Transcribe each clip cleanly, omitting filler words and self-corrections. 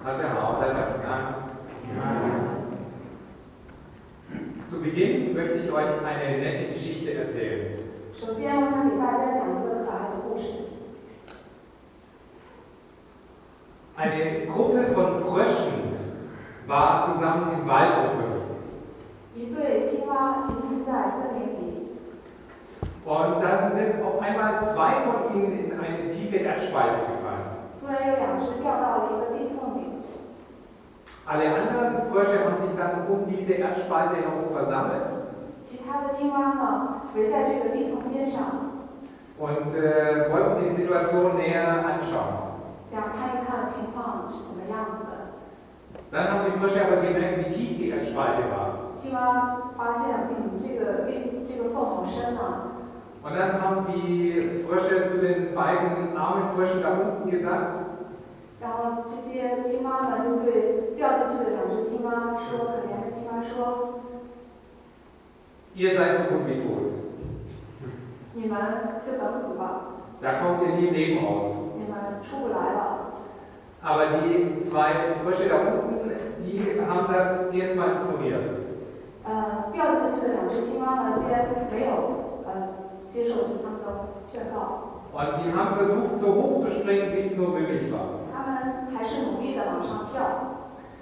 大家好，大家平安。Zu Beginn möchte ich euch eine nette Geschichte erzählen. 首先，我想给大家讲一个可爱的故事。 Eine Gruppe von Fröschen war zusammen im Wald unterwegs. 一对青蛙行进在森林里， Und dann sind auf einmal zwei von ihnen in eine tiefe Erdspalte gefallen. 突然有两只掉到了一个地缝里。 Alle anderen Frösche haben sich dann um diese Erdspalte herum versammelt 其他的青蛙呢，围在这个地缝边上， und wollten die Situation näher anschauen. 想看一看情况是怎么样子的。 Dann haben die Frösche aber gemerkt, wie tief die Erdspalte war. 青蛙发现，这个缝好深啊。 Und dann haben die Frösche zu den beiden armen Fröschen da unten gesagt, 然后这些青蛙呢，就对掉下去的两只青蛙说：“可怜的青蛙说， ihr seid so gut wie tot. 你们就等死吧， Da kommt ihr nie im Leben raus. 你们出不来了。” Aber die zwei Frösche da unten, die haben das erstmal ignoriert. 掉下去的两只青蛙呢，先没有接受他们的劝告， Und die haben versucht, so hoch zu springen, wie es nur möglich war. 他们还是努力的往上跳。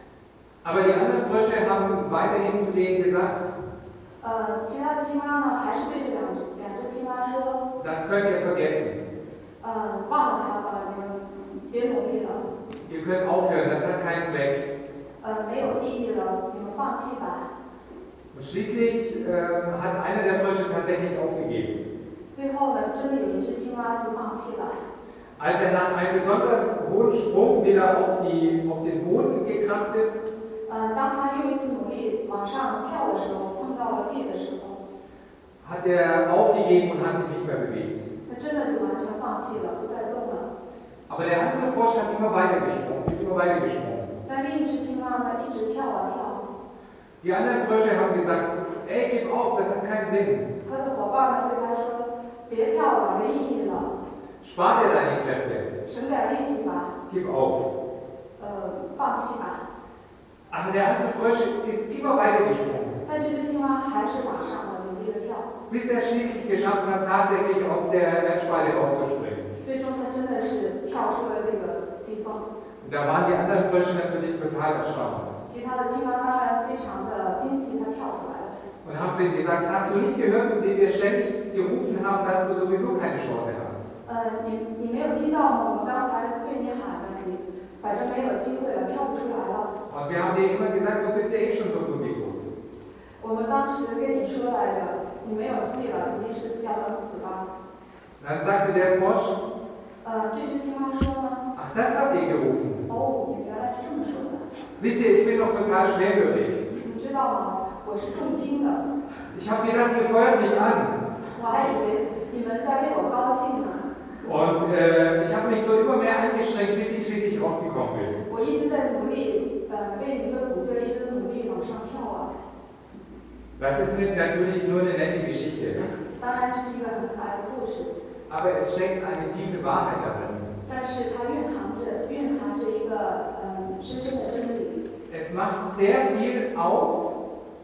Aber die anderen Frösche haben weiterhin zu denen gesagt, 其他的青蛙呢，还是对这两只青蛙说， das könnt ihr vergessen. 忘了它吧，你们别努力了， Ihr könnt aufhören, das hat keinen Zweck. 没有意义了，你们放弃吧。 Und schließlich hat einer der Frösche tatsächlich aufgegeben. 最后呢，真的有一只青蛙就放弃了。 Als nach einem besonders hohen Sprung wieder auf den Boden gekracht ist, 当他又一次努力往上跳的时候，碰到了地的时候， hat er aufgegeben und hat sich nicht mehr bewegt. 他真的就完全放弃了，不再动了。 Aber der andere Frosch hat immer weiter gesprungen, ist immer weiter gesprungen. 但另一只青蛙呢，一直跳啊跳。 Die anderen Frösche haben gesagt, ey, gib auf, das hat keinen Sinn. 他的伙伴呢对他说：“别跳了，没意义了， Spar dir deine Kräfte, 省点力气吧， gib auf. 放弃吧。” Aber der andere Frosch ist immer weiter gesprungen, 但这只青蛙还是往上了，努力的跳。 bis er schließlich geschafft hat, tatsächlich aus der Erdspalte rauszuspringen. 最终，他真的是跳出了这个地缝。 Und da waren die anderen Frösche natürlich total erstaunt 其他的青蛙当然非常的惊奇，它跳出来了。 und haben zu ihm gesagt, hast du nicht gehört, wie wir ständig gerufen haben, dass du sowieso keine Chance hast? 你没有听到吗？我们刚才对你喊的，你反正没有机会了，跳不出来了。 Und wir haben dir immer gesagt, du bist ja eh schon so gut wie tot. 我们当时跟你说来着，你没有戏了，肯定是要等死吧。 Dann sagte der Frosch, 这只青蛙说呢， ach, das habt ihr gerufen. 哦，你原来是这么说的。 Wisst ihr, ich bin doch total schwerhörig. 你们知道吗？我是重听的， Ich habe gedacht, ihr feuert mich an. 我还以为你们在为我高兴呢。 Und ich habe mich so immer mehr angestrengt, bis ich schließlich rausgekommen bin. 我一直在努力，为你们的鼓劲儿，一直努力往上跳啊。 Das ist natürlich nur eine nette Geschichte. 当然，这是一个很可爱的故事， Aber es steckt eine tiefe Wahrheit darin. 但是它蕴含着一个深深的真理。 Es macht sehr viel aus,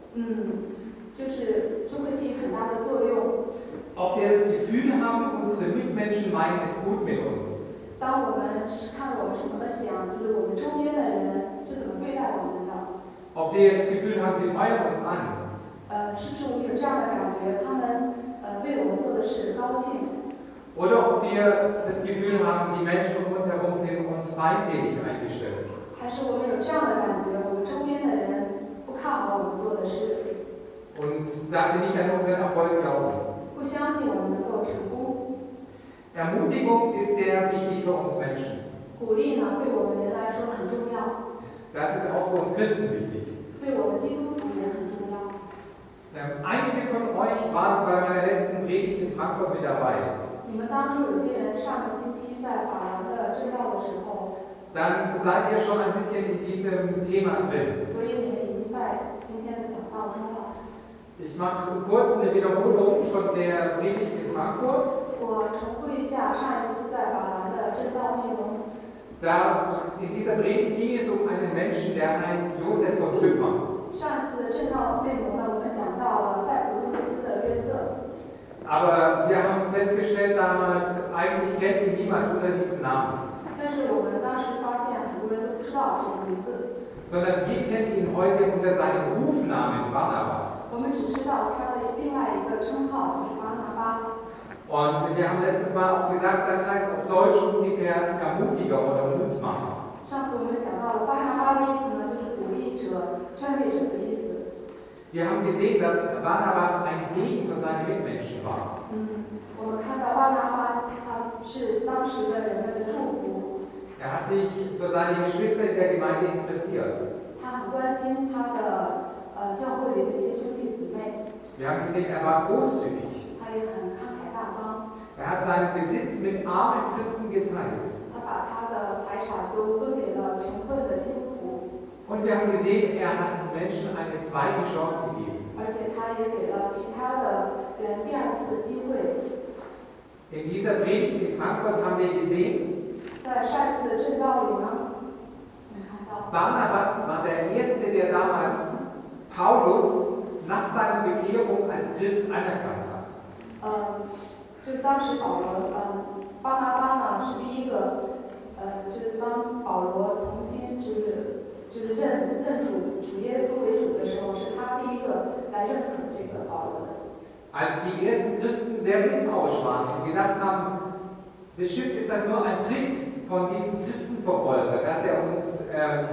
就会起很大的作用。 ob wir das Gefühl haben, unsere Mitmenschen meinen es gut mit uns. 当我们看我们是怎么想，就是我们周边的人是怎么对待我们的， Ob wir das Gefühl haben, sie feiern uns an. 是不是我们有这样的感觉，他们为我们做的事高兴， Oder ob wir das Gefühl haben, die Menschen um uns herum sind uns feindselig eingestellt. 还是我们有这样的感觉，我们周边的人不看好我们做的事， Und dass sie nicht an unseren Erfolg glauben. 不相信我们能够成功。 Ermutigung ist sehr wichtig für uns Menschen. 鼓励呢，对我们人来说很重要， Das ist auch für uns Christen wichtig. 对我们基督徒也很重要。 Einige von euch waren bei meiner letzten Predigt in Frankfurt mit dabei. 你们当中有些人上个星期在法兰的正道的时候， Dann seid ihr schon ein bisschen in diesem Thema drin. 所以你们已经在今天的讲道中了。 Ich mache kurz eine Wiederholung von der Predigt in Frankfurt. 我重复一下上一次在法兰的正道内容。 In dieser Predigt ging es um einen Menschen, der heißt Josef von Zypern. 上一次的正道内容呢，我们讲到了塞浦路斯的约瑟。 Aber wir haben festgestellt damals, eigentlich kennt ihn niemand unter diesem Namen. 但是我们当时发现很多人都不知道这个名字， Sondern wir kennen ihn heute unter seinem Rufnamen Barnabas. 我们只知道他的另外一个称号就是巴拿巴。 Und wir haben letztes Mal auch gesagt, das heißt auf Deutsch ungefähr Ermutiger oder Mutmacher. 上次我们讲到了巴拿巴的意思呢，就是鼓励者、劝慰者的意思。 Wir haben gesehen, dass Barnabas ein Segen für seine Mitmenschen war. 我们看到巴拿巴他是当时的人们的祝福， Er hat sich für seine Geschwister in der Gemeinde interessiert. 他很关心他的教会里的一些兄弟姊妹， Wir haben gesehen, er war großzügig. 他也很慷慨大方， Er hat seinen Besitz mit armen Christen geteilt. 他把他的财产都分给了穷困的基督徒。 Und wir haben gesehen, er hat Menschen eine zweite Chance gegeben. 而且他也给了其他的人第二次的机会。 In dieser Predigt in Frankfurt haben wir gesehen, 在上一次的正道里呢，我们看到 Barnabas war der Erste, der damals Paulus nach seiner Bekehrung als Christ anerkannt hat. 就是当时保罗，巴拿巴呢是第一个，就是当保罗重新就是认主耶稣为主的时候，是他第一个来认可这个保罗的。 Als die ersten Christen sehr misstrauisch waren und gedacht haben, bestimmt ist das nur ein Trick von diesem Christenverfolger, dass er uns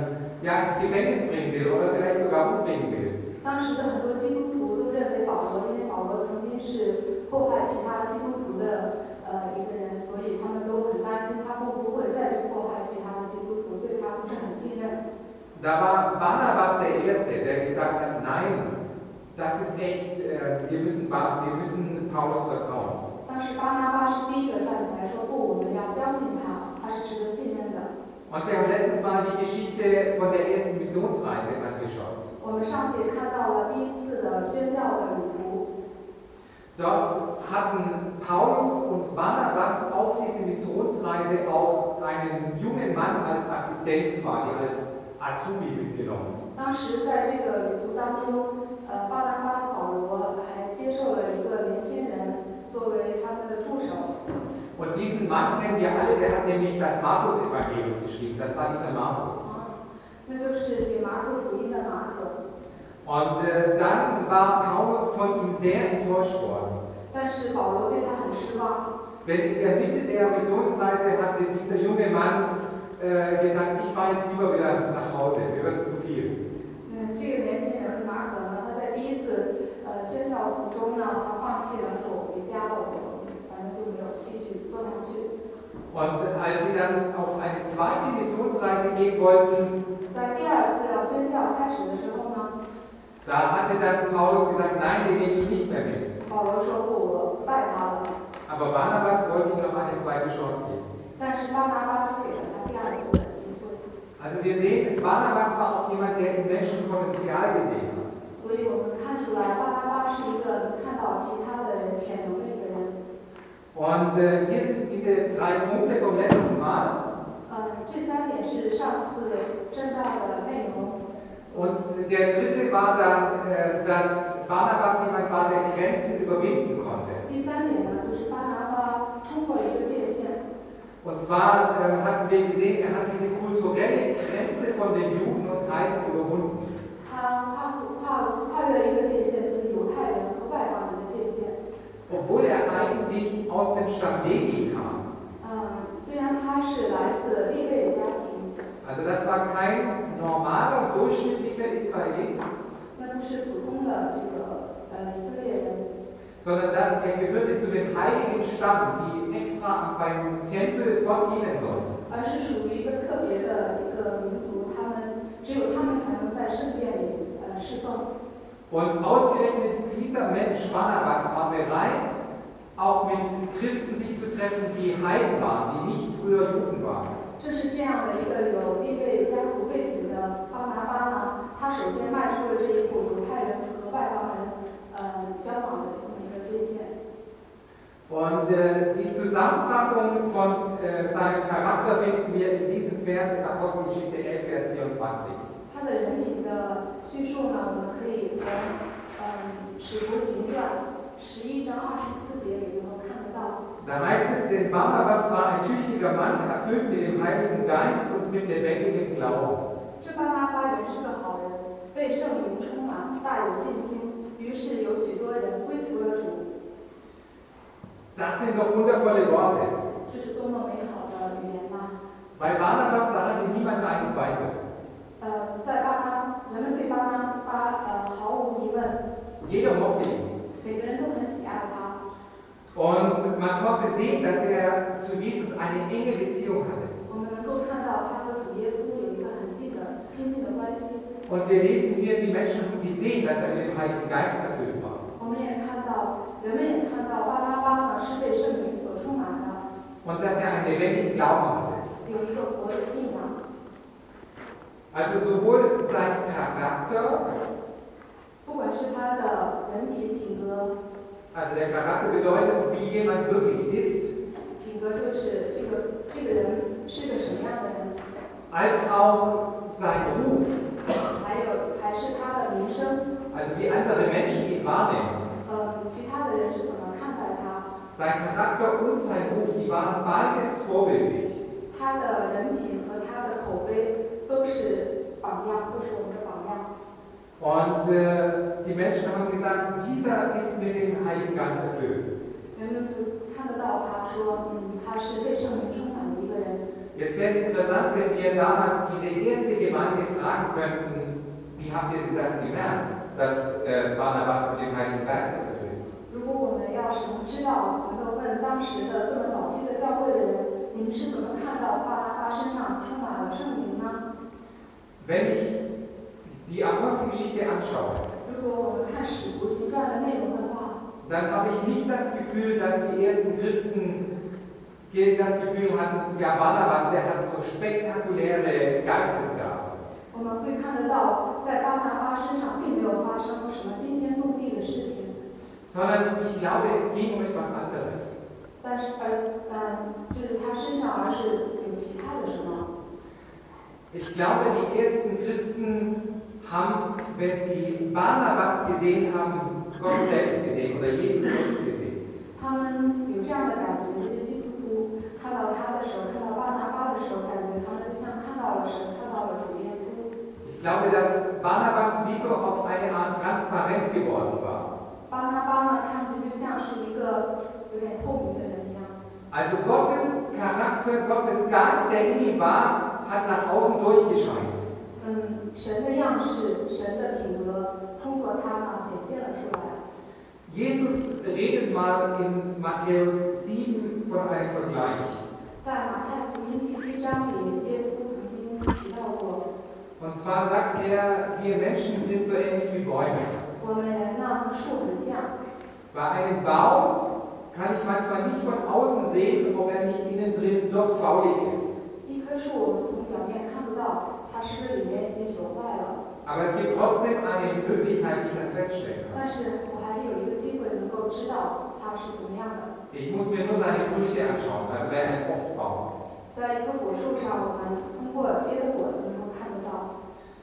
ins Gefängnis bringen will oder vielleicht sogar umbringen will. 当时的很多基督徒都认为保罗，因为保罗曾经是迫害其他基督徒的一个人，所以他们都很担心他会不会再去迫害其他的基督徒，对他不是很信任。 Da war Barnabas der Erste, der gesagt hat, nein, das ist echt, wir müssen Paulus vertrauen. 当时巴拿巴是第一个站起来说不，我们要相信他，他是值得信任的。 Und wir haben letztes Mal die Geschichte von der ersten Missionsreise angeschaut. 我们上次也看到了第一次的宣教的旅途， Dort hatten Paulus und Barnabas auf diese Missionsreise auch einen jungen Mann als Assistent quasi, als Azubi mitgenommen. 当时在这个旅途当中，巴拿巴、保罗还接受了一个年轻人作为他们的助手。 Und diesen Mann kennen wir alle, der hat nämlich das Markus-Evangelium geschrieben. Das war dieser Markus. 那就是写马可福音的马可。 Und dann war Paulus von ihm sehr enttäuscht worden. 但是保罗对他很失望， Denn in der Mitte der Missionsreise hatte dieser junge Mann gesagt, ich fahre jetzt lieber wieder nach Hause, mir wird es zu viel. 这个年轻人马可呢，他在第一次宣教途中呢，他放弃了，说我回家了，我反正就没有继续做下去。 Und als sie dann auf eine zweite Missionsreise gehen wollten, 在第二次要宣教开始的时候呢， da hatte dann Paulus gesagt, nein, den nehme ich nicht mehr mit. 保罗说不，我不带他了。 Aber Barnabas wollte ihm noch eine zweite Chance geben. 但是巴拿巴就给了他第二次的机会。 Also wir sehen, Barnabas war auch jemand, der im Menschen Potenzial gesehen hat. 所以我们看出来，巴拿巴是一个能看到其他的人潜能的一个人。 Und hier sind diese 3 Punkte vom letzten Mal. 这3点是上次正道的内容。 Und der dritte war dann, dass Barnabas jemand war, der Grenzen überwinden konnte. 第3点呢，就是巴拿巴冲破了一个界限。 Und zwar hatten wir gesehen, er hat diese kulturelle Grenze von den Juden und Heiden überwunden. 他跨越了一个界限，就是犹太人和外邦人的界限。 Obwohl er eigentlich aus dem Stamm Levi kam. 虽然他是来自利未家庭， Also das war kein normaler, durchschnittlicher Israelit, 那不是普通的这个以色列人， sondern er gehörte zu dem heiligen Stamm, die extra beim Tempel Gott dienen sollten. 而是属于一个特别的一个民族，只有他们才能在圣殿里侍奉。 Und ausgerechnet dieser Mensch, Barnabas, war bereit, auch mit Christen sich zu treffen, die Heiden waren, die nicht früher Juden waren. 正是这样的一个有利未家族背景的巴拿巴呢，他首先迈出了这一步，犹太人和外邦人交往的这么一个界限。 Und die Zusammenfassung von seinem Charakter finden wir in diesem Vers in Apostelgeschichte 11, Vers 24. 他的人品的叙述呢，我们可以从使徒行传11章24节里能够看得到。 Da heißt es, denn Barnabas war ein tüchtiger Mann, erfüllt mit dem Heiligen Geist und mit lebendigem Glauben. 这巴拿巴原是个好人，被圣灵充满，大有信心，于是有许多人归服了主。 Das sind doch wundervolle Worte. 这是多么美好的语言呐！ Bei Barnabas, da hatte niemand einen Zweifel. 人们对巴拿巴毫无疑问， Jeder mochte ihn. 每个人都很喜爱他。 Und man konnte sehen, dass er zu Jesus eine enge Beziehung hatte. 我们能够看到他和主耶稣有一个很亲近的关系。 Und wir lesen hier, die Menschen haben gesehen, dass er mit dem Heiligen Geist erfüllt war. 我们也看到，人们也看到巴拿巴呢是被圣灵所充满的， Und dass er einen lebendigen Glauben hatte. 有一个活的信仰。 Also sowohl sein Charakter, 不管是他的人品格， also der Charakter bedeutet, wie jemand wirklich ist, 品格就是这个人是个什么样的人， als auch sein Ruf, 还是他的名声， also wie andere Menschen ihn wahrnehmen. 其他的人是怎么看待他， Sein Charakter und sein Ruf, die waren beides vorbildlich. 他的人品和他的口碑都是榜样，都是我们的榜样。 Und die Menschen haben gesagt, dieser ist mit dem Heiligen Geist erfüllt. 人们就看得到他说，他是被圣灵充满的一个人。 Jetzt wäre es interessant, wenn wir damals diese erste Gemeinde fragen könnten, wie habt ihr denn das gemerkt, dass Barnabas mit dem Heiligen Geist erfüllt ist? 如果我们要是能知道，能够问当时的这么早期的教会的人，你们是怎么看到巴拿巴身上充满了圣灵呢？ Wenn ich die Apostelgeschichte anschaue, 如果我们看使徒行传的内容的话， dann habe ich nicht das Gefühl, dass die ersten Christen das Gefühl hatten, ja, Barnabas, der hat so spektakuläre Geistesgaben. 我们会看得到，在巴拿巴身上并没有发生什么惊天动地的事情， Sondern ich glaube, es ging um etwas anderes. 但是就是他身上而是有其他的什么。 Ich glaube, die ersten Christen haben, wenn sie Barnabas gesehen haben, Gott selbst gesehen oder Jesus selbst gesehen. 他们有这样的感觉，这些基督徒看到他的时候，看到巴拿巴的时候，感觉他们就像看到了神，看到了主耶稣。 Ich glaube, dass Barnabas wie so auf eine Art transparent geworden war. 巴拿巴呢，看上去就像是一个有点透明的人一样。 Also Gottes Charakter, Gottes Geist, der in ihm war, hat nach außen durchgescheint. 神的样式，神的品格，通过他呢显现了出来。 Jesus redet mal in Matthäus 7 von einem Vergleich. 在马太福音第7章里，耶稣曾经提到过， Und zwar sagt er, wir Menschen sind so ähnlich wie Bäume. 我们人呢和树很像。 Bei einem Baum kann ich manchmal nicht von außen sehen, ob er nicht innen drin doch faulig ist. 一棵树我们从表面看不到，它是不是里面已经朽坏了？ Aber es gibt trotzdem eine Möglichkeit, wie ich das feststellen kann. 但是我还是有一个机会能够知道它是怎么样的。 Ich muss mir nur seine Früchte anschauen, also wäre ein Obstbaum. 在一棵果树上，我们通过结的果子能够看得到。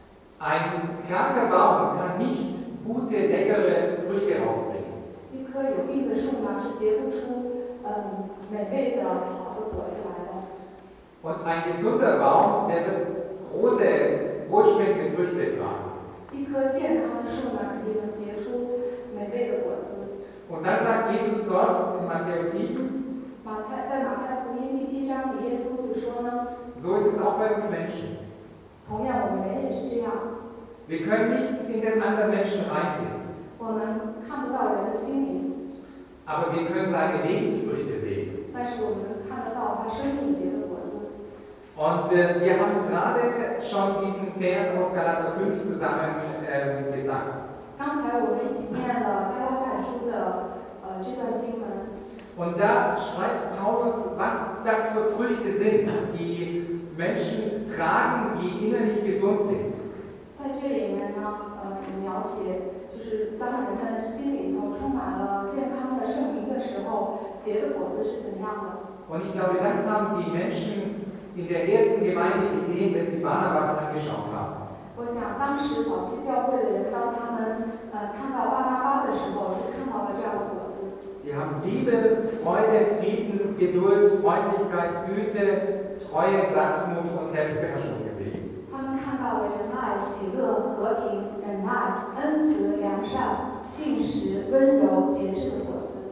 Ein kranker Baum kann nicht gute, leckere Früchte rausbringen. 一棵有病的树呢，是结不出美味的好的果子来的。 Und ein gesunder Baum, der wird große, wohlschmeckende Früchte tragen. 一棵健康的树呢，肯定能结出美味的果子。 Und dann sagt Jesus dort in Matthäus 7, 在马太福音第7章里，耶稣就说呢， so ist es auch bei uns Menschen. 同样我们人也是这样， Wir können nicht in den anderen Menschen reinsehen, 我们看不到人的心灵， aber wir können seine Lebensfrüchte sehen. 但是我们能看得到他生命结的果子。 Und wir haben gerade schon diesen Vers aus Galater 5 zusammen gesagt. 刚才我们一起念了加拉太书的这段经文。 Und da schreibt Paulus, was das für Früchte sind, die Menschen tragen, die innerlich gesund sind. 在这里面呢，有描写，就是当人的心里头充满了健康的圣灵的时候， 结的果子是怎样的。 Und ich glaube, das haben die Menschen in der ersten Gemeinde gesehen, wenn sie Barnabas angeschaut haben. 我想当时早期教会的人，当他们看到巴拿巴的时候，就看到了这样的果子。 Sie haben Liebe, Freude, Frieden, Geduld, Freundlichkeit, Güte, Treue, Sanftmut und Selbstbeherrschung gesehen. 他们看到了仁爱、喜乐、和平、忍耐、恩慈、良善、信实、温柔、节制的果子。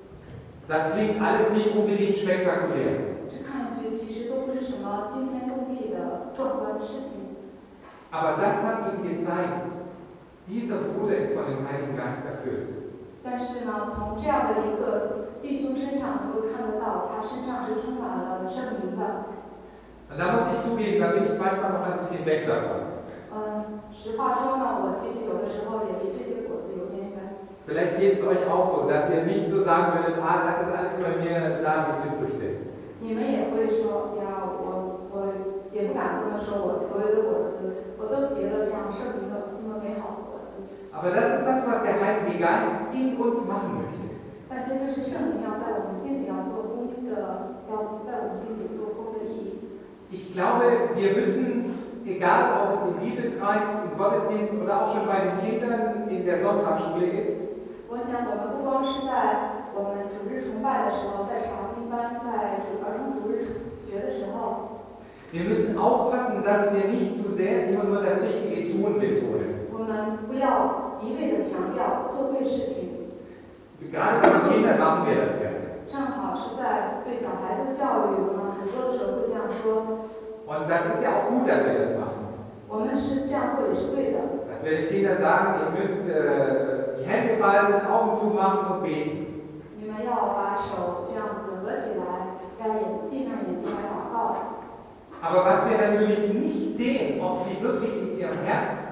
Das klingt alles nicht unbedingt spektakulär. 这看上去其实都不是什么惊天动地的壮观的事情。 Aber das hat ihnen gezeigt, dieser Bruder ist von dem Heiligen Geist erfüllt. 但是呢，从这样的一个弟兄身上能够看得到，他身上是充满了圣灵的。 Und da muss ich zugeben, da bin ich manchmal noch ein bisschen weg davon. 实话说呢，我其实有的时候也离这些果子有点远。 Vielleicht geht es euch auch so, dass ihr nicht so sagen würdet, das ist alles bei mir, da diese Früchte. 你们也会说呀，我也不敢这么说，我所有的果子我都结了这样圣灵的这么美好的果子。 Aber das ist das, was der Heilige Geist in uns machen möchte. 但这就是圣灵要在我们心里要做工的，要在我们心里做工的意义。 Ich glaube, wir müssen, egal ob es im Bibelkreis, im Gottesdienst oder auch schon bei den Kindern in der Sonntagsschule ist, 我想我们不光是在我们主日崇拜的时候，在查经班，在儿童主日学的时候， wir müssen aufpassen, dass wir nicht zu sehr immer nur das richtige Tun betonen. 我们不要一味的强调做对事情。 Gerade bei den Kindern machen wir das gerne. 正好是在对小孩子的教育，我们很多的时候会这样说。 Und das ist ja auch gut, dass wir das machen. 我们是这样做也是对的。 Dass wir den Kindern sagen, ihr müsst die Hände falten, Augen zumachen und beten. 你们要把手这样子合起来，要闭上眼睛来祷告。 Aber was wir natürlich nicht sehen, ob sie wirklich in ihrem Herz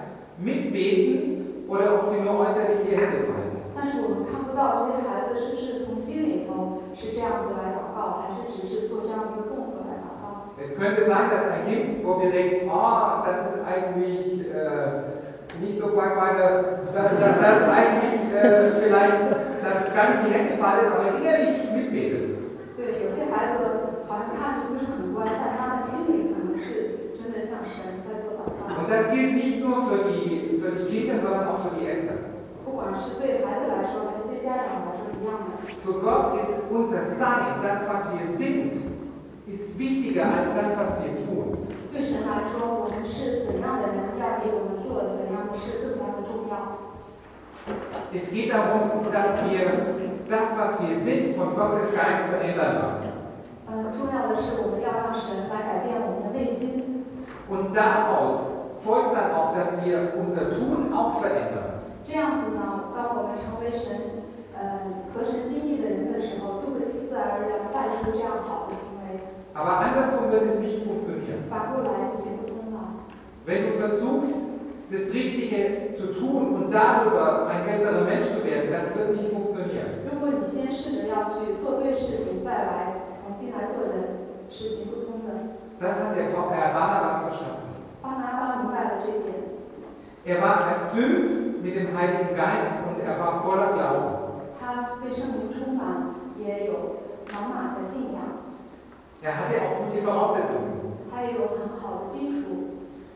mitbeten oder ob sie nur äußerlich die Hände falten. 但是我们看不到这些孩子是不是从心里头是这样子来祷告，还是只是做这样的一个动作来祷告。 Es könnte sein, dass ein Kind, wo wir denken, das ist eigentlich nicht so weit weiter, dass das eigentlich vielleicht, dass es gar nicht die Hände fallen, aber innerlich mitbetet. 对，有些孩子好像看着不是很乖，但他的心里可能是真的向神在做祷告。 Und das gilt nicht nur für die Kinder, sondern auch für die Eltern. 不管是对孩子来说，还是对家长来说一样的。 Für Gott ist unser Sein, das, was wir sind, ist wichtiger als das, was wir tun. 对神来说，我们是怎样的人，要比我们做怎样的事更加的重要。 Es geht darum, dass wir das, was wir sind, von Gottes Geist verändern lassen. 重要的是，我们要让神来改变我们的内心。 Und daraus folgt dann auch, dass wir unser Tun auch verändern. 这样子呢，当我们成为神合神心意的人的时候，就会自然而然带出这样好的行为。 Aber andersrum wird es nicht funktionieren. 反过来就行不通了。 Wenn du versuchst, das Richtige zu tun und darüber ein besserer Mensch zu werden, das wird nicht funktionieren. 如果你先试着要去做对事情，再来重新来做人，是行不通的。 Das hat der Barnabas verstanden. 巴拿巴明白了这一点， Er war erfüllt mit dem Heiligen Geist und er war voller Glauben. 他被圣灵充满，也有满满的信仰， Er hatte auch gute Voraussetzungen. 他也有很好的基础。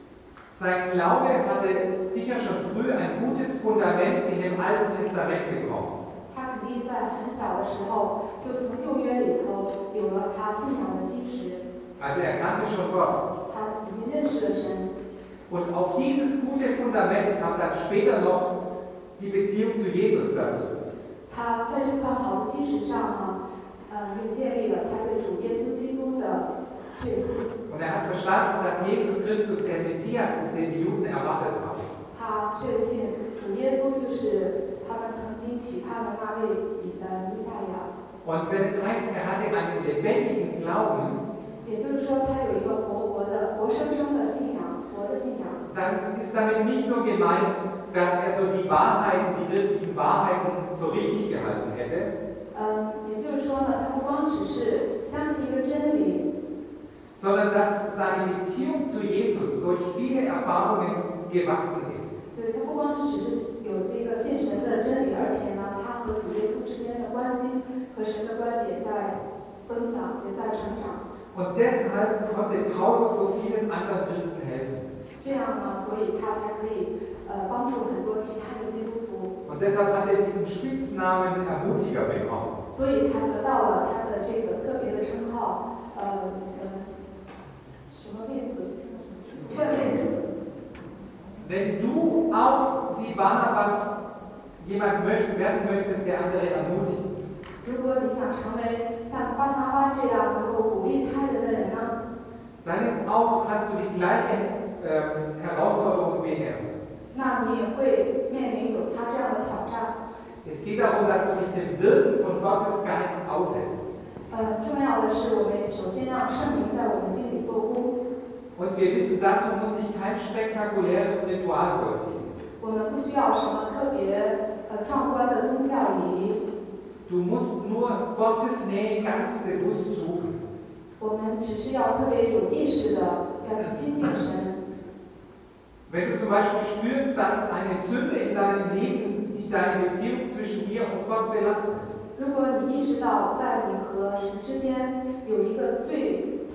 Sein Glaube hatte sicher schon früh ein gutes Fundament in dem Alten Testament bekommen. 他肯定在很小的时候就从旧约里头有了他信仰的基石， Also er kannte schon Gott. 他已经认识了神。 Und auf dieses gute Fundament kam dann später noch die Beziehung zu Jesus dazu. 他在这块好的基石上呢，又建立了他对主耶稣基督的确信。 Und er hat verstanden, dass Jesus Christus der Messias ist, den die Juden erwartet haben. 他确信主耶稣就是他们曾经期盼的那位弥赛亚。 Und wenn es heißt, er hatte einen lebendigen Glauben, 也就是说，他有一个活生生的信仰，活的信仰。 dann ist damit nicht nur gemeint, dass er so die Wahrheiten, die christlichen Wahrheiten für richtig gehalten hätte, 也就是说呢，他不光只是相信一个真理， sondern dass seine Beziehung zu Jesus durch viele Erfahrungen gewachsen ist. 对他不光是只是有这个信神的真理，而且呢，他和主耶稣之间的关系和神的关系也在增长，也在成长。 Und deshalb konnte Paulus so vielen anderen Christen helfen. 这样呢，所以他才可以帮助很多其他的基督徒。 Und deshalb hat er diesen Spitznamen Ermutiger bekommen. 所以他得到了他的这个特别的称号，什么妹子？劝妹子。 Wenn du auch wie Barnabas jemand werden möchtest, der andere ermutigt, 如果你想成为像巴拿巴这样能够鼓励他人的人呢， dann hast du die gleiche Herausforderung wie er. 那你也会面临有他这样的挑战。 Es geht darum, dass du dich dem Wirken von Gottes Geist aussetzt. 重要的是，我们首先让圣灵在我们心里做工。 Und wir wissen, dazu muss ich kein spektakuläres Ritual vollziehen. 我们不需要什么特别壮观的宗教礼仪。 Du musst nur Gottes Nähe ganz bewusst suchen. 我们只是要特别有意识的要去亲近神。 Wenn du zum Beispiel spürst, da ist eine Sünde in deinem Leben, die deine Beziehung zwischen dir und Gott belastet. 如果你意识到在你和神之间有一个罪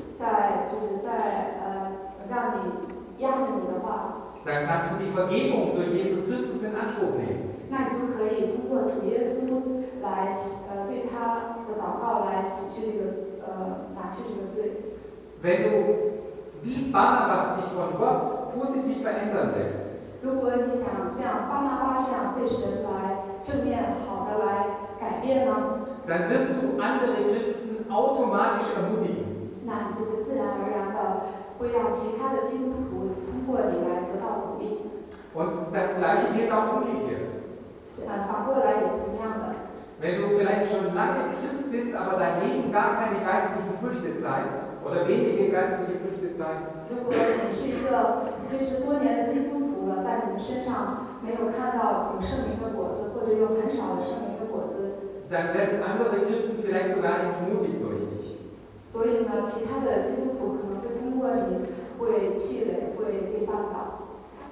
让你压着你的话， Dann kannst du die Vergebung durch Jesus Christus in Anspruch nehmen. 那你就可以通过主耶稣来对他的祷告来洗去这个拿去这个罪。 Wenn du wie Barnabas dich von Gott positiv verändern lässt, 如果你想像巴拿巴这样被神来正面好的来改变呢， dann wirst du andere Christen automatisch ermutigen. 那你就会自然而然的会让其他的基督徒通过你来得到鼓励。 Und das Gleiche gilt auch umgekehrt. 反过来也同样的。 Wenn du vielleicht schon lange Christ bist, aber dein Leben gar keine geistlichen Früchte zeigt oder wenige geistliche Früchte zeigt, 如果你是一个已经是多年的基督徒了，但你的身上没有看到有圣灵的果子，或者有很少的圣灵的果子， dann werden andere Christen vielleicht sogar entmutigt durch dich. 所以呢，其他的基督徒可能会通过你会气馁，会被绊倒。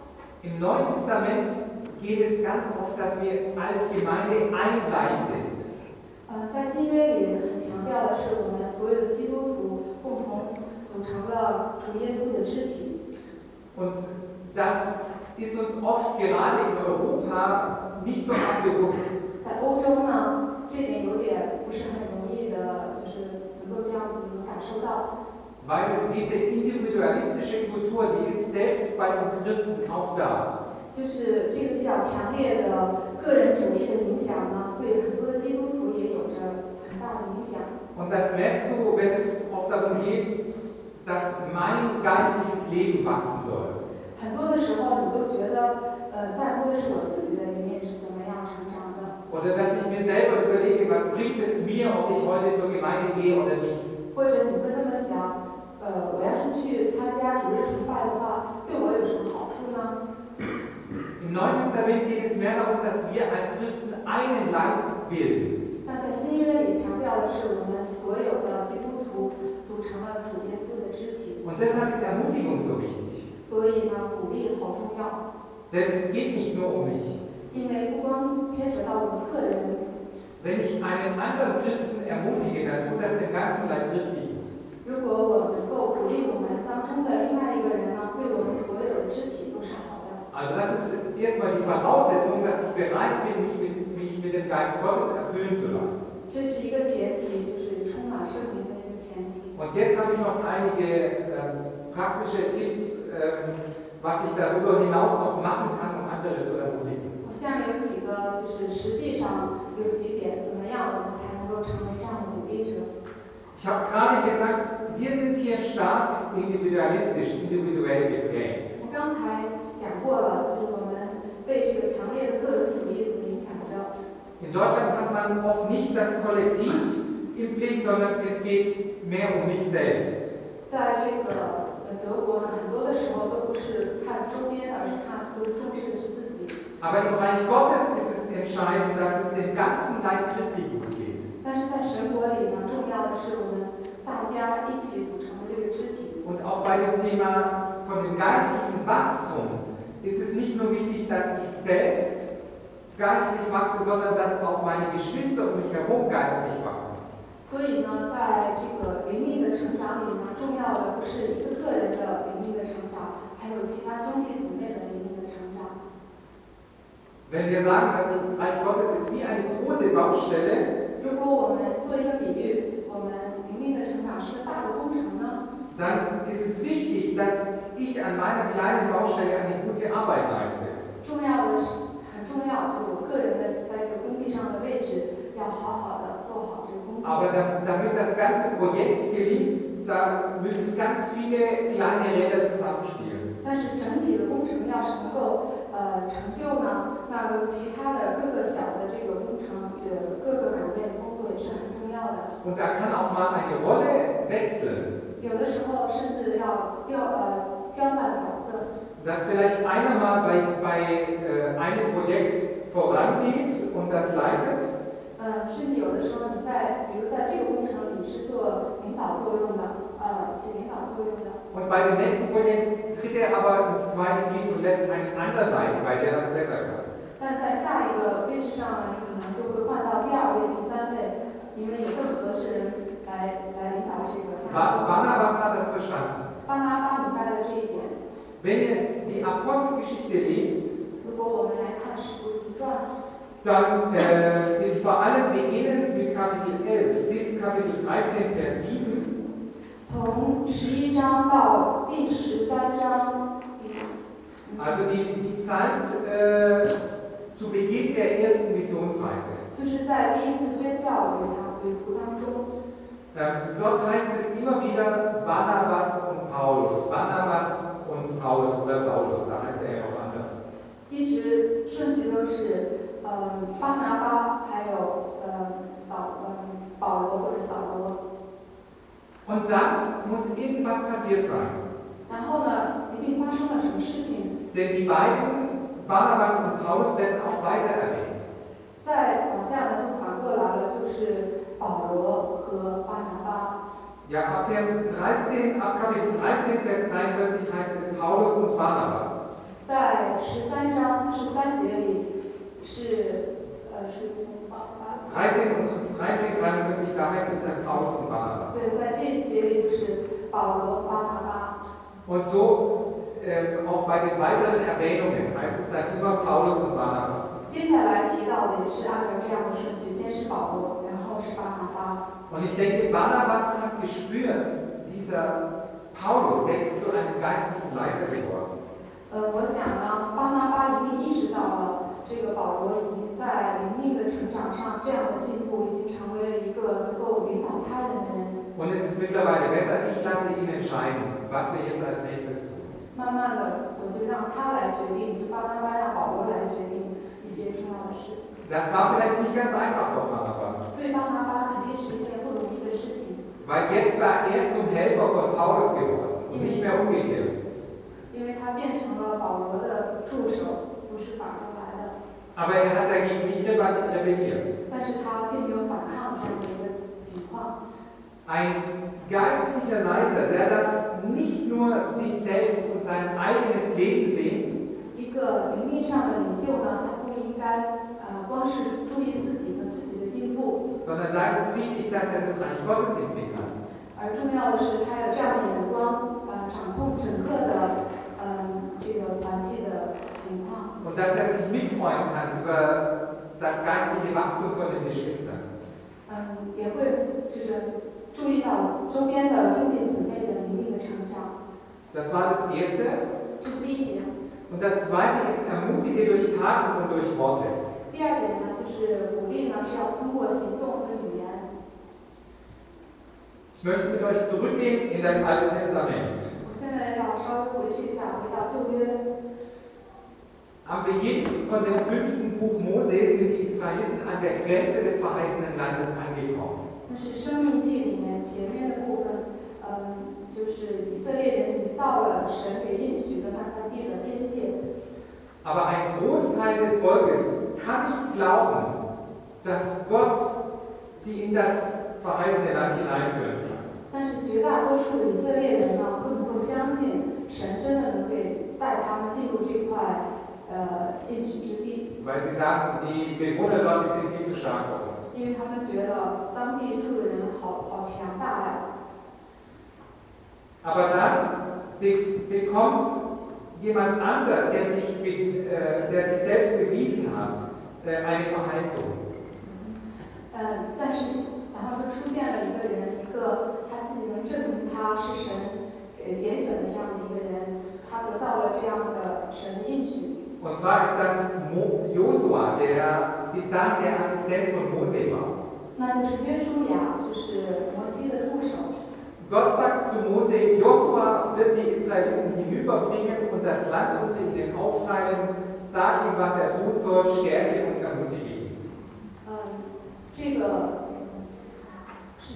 Im Neuen Testament geht es ganz oft, dass wir als Gemeinde ein Leib sind. 在新约里很强调的是，我们所有的基督徒共同组成了主耶稣的肢体。 Und das ist uns oft gerade in Europa nicht so oft bewusst. 在欧洲呢，这点有点不是很容易的，就是能够这样子能感受到。 Weil diese individualistische Kultur, die ist selbst bei uns Christen auch da. 就是这个比较强烈的个人主义的影响呢，对很多的基督徒也有着很大的影响。 Und das merkst du, wenn es oft darum geht, dass mein geistliches Leben wachsen soll. 很多的时候，你都觉得，在乎的是我自己的灵命是怎么样成长的， Oder dass ich mir selber überlege, was bringt es mir, ob ich heute zur Gemeinde gehe oder nicht. 或者你会这么想，我要是去参加主日崇拜的话，对我有什么好处呢？ Im Neuen Testament geht es mehr darum, dass wir als Christen einen Leib bilden. 那在新约里强调的是，我们所有的基督徒组成了主耶稣的肢体。 Und deshalb ist Ermutigung so wichtig. 所以呢，鼓励好重要， Denn es geht nicht nur um mich. 因为不光牵扯到我们个人。 Wenn ich einen anderen Christen ermutige, dann tut das dem ganzen Leib Christi gut. 如果我能够鼓励我们当中的另外一个人呢，对我们所有的肢体都是好的。 Also das ist erstmal die Voraussetzung, dass ich bereit bin, mich mit dem Geist Gottes erfüllen zu lassen. 这是一个前提，就是充满圣灵的一个前提。 Und jetzt habe ich noch einige praktische Tipps, was ich darüber hinaus noch machen kann, um andere zu ermutigen. 下面有几个，就是实际上有几点，怎么样我们才能够成为这样的鼓励者？ Ich habe gerade gesagt, wir sind hier stark individualistisch, individuell geprägt. 我刚才讲过了，就是我们被这个强烈的个人主义所影响着。 In Deutschland hat man oft nicht das Kollektiv im Blick, sondern es geht mehr um mich selbst. 在这个德国呢，很多的时候都不是看周边，而是都是重视的是自己。 Aber im Reich Gottes ist es entscheidend, dass es dem ganzen Leib Christi gut geht. 但是在神国里呢，重要的是我们大家一起组成的这个肢体。 Und auch bei dem Thema von dem geistlichen Wachstum ist es nicht nur wichtig, dass ich selbst geistlich wachse, sondern dass auch meine Geschwister um mich herum geistlich wachsen. 所以呢，在这个灵命的成长里呢，重要的不是一个个人的灵命的成长，还有其他兄弟姊妹的灵命的成长。 Wenn wir sagen, das Reich Gottes ist wie eine große Baustelle, 如果我们做一个比喻，我们灵命的成长是个大的工程呢， dann ist es wichtig, dass ich an meiner kleinen Baustelle eine gute Arbeit leiste. 重要的是很重要，就是我个人的在这个工地上的位置要好好的做好这个工作。 Aber damit das ganze Projekt gelingt, da müssen ganz viele kleine Räder zusammenspielen. 但是整体的工程要是能够成就呢，那个其他的各个小的这个工程，各个岗位的工作也是很重要的。 Und da kann auch mal eine Rolle wechseln. 有的时候甚至要交换角色。 Dass vielleicht einer mal bei einem Projekt vorangeht und das leitet. 甚至有的时候你比如在这个工程里是做领导作用的，起领导作用的。 Und bei dem nächsten Projekt tritt er aber ins zweite Glied und lässt einen anderen leiten, weil der das besser kann. 但在下一个位置上呢，你可能就会换到第二位、第三位，因为有更合适人来领导这个项目。 Barnabas hat das verstanden. 巴拿巴明白了这一点。 Wenn ihr die Apostelgeschichte lest, 如果我们来看《使徒行传》， dann ist vor allem beginnend mit Kapitel 11 bis Kapitel 13, Vers 7, 从11章到第13章， also die Zeit zu Beginn der ersten Missionsreise. 就是在第一次宣教旅途当中。 Dort heißt es immer wieder Barnabas und Paulus. Barnabas und Paulus oder Saulus, da heißt er ja auch anders. 一直顺序都是巴拿巴，还有保罗或者扫罗。 Und dann muss irgendwas passiert sein. 然后呢，一定发生了什么事情？ Denn die beiden, Barnabas und Paulus, werden auch weiter erwähnt. 再往下呢，就反过来了，就是保罗和巴拿巴。 Ja, ab Kapitel 13, Vers 43 heißt es Paulus und Barnabas. 在13章43节里是 13 und 43, da heißt es dann Paulus und Barnabas. 对，在这一节里就是保罗、巴拿巴。 Und so auch bei den weiteren Erwähnungen heißt es dann immer Paulus und Barnabas. 接下来提到的也是按照这样的顺序，先是保罗，然后是巴拿巴。 Und ich denke, Barnabas hat gespürt, dieser Paulus, der ist zu einem geistlichen Leiter geworden. 我想呢，巴拿巴一定意识到了这个保罗已经在灵命的成长上这样的进步，已经成为了一个能够领导他人的人。 Und es ist mittlerweile besser, ich lasse ihn entscheiden, was wir jetzt als nächstes tun. 慢慢的，我就让他来决定，就巴拿巴让保罗来决定一些重要的事。 Das war vielleicht nicht ganz einfach für Barnabas, 对巴拿巴肯定是一件不容易的事情， weil jetzt war er zum Helfer von Paulus geworden und nicht mehr umgekehrt. 因为他变成了保罗的助手，不是反过来的。 Aber er hat dagegen nicht rebelliert. 但是他并没有反抗这样的一个情况。 Ein geistlicher Leiter, der darf nicht nur sich selbst und sein eigenes Leben sehen, 一个灵命上的领袖呢，他不应该光是注意自己和自己的进步， sondern da ist es wichtig, dass er das Reich Gottes im Blick hat. 而重要的是他有这样的眼光，掌控整个的这个团体的情况， Und dass er sich mitfreuen kann über das geistliche Wachstum von den Geschwistern. 也会就是注意到周边的兄弟姊妹的灵命的成长， Das war das Erste. 这是第一点。 Und das Zweite ist, ermutige durch Taten und durch Worte. 第二点呢，就是鼓励呢是要通过行动和语言。 Ich möchte mit euch zurückgehen in das Alte Testament. 我现在要稍微回去一下，回到旧约。 Am Beginn von dem 5. Buch Mose sind die Israeliten an der Grenze des verheißenen Landes angekommen. 那是《生命记》里面前面的部分，就是以色列人已经到了神给应许的那块地的边界。 Aber ein Großteil des Volkes kann nicht glauben, dass Gott sie in das verheißene Land hineinführen kann. 但是绝大多数的以色列人呢，不能够相信神真的能给带他们进入这块应许之地， weil sie sagen, die Bewohner dort, die sind viel zu stark für uns. 因为他们觉得当地住的人好强大呀。 Aber dann bekommt jemand anders, der sich selbst bewiesen hat, eine Verheißung. 但是然后就出现了一个人，一个他自己能证明他是神拣选的这样的一个人，他得到了这样的神的应许。 Und zwar ist das Josua, der bis dahin der Assistent von Mose war. 那就是约书亚，就是摩西的助手。 Gott sagt zu Mose, Josua wird die Israeliten hinüberbringen und das Land unter ihnen aufteilen. Sag ihm, was er tun soll, stärke und ermutige ihn. 这个是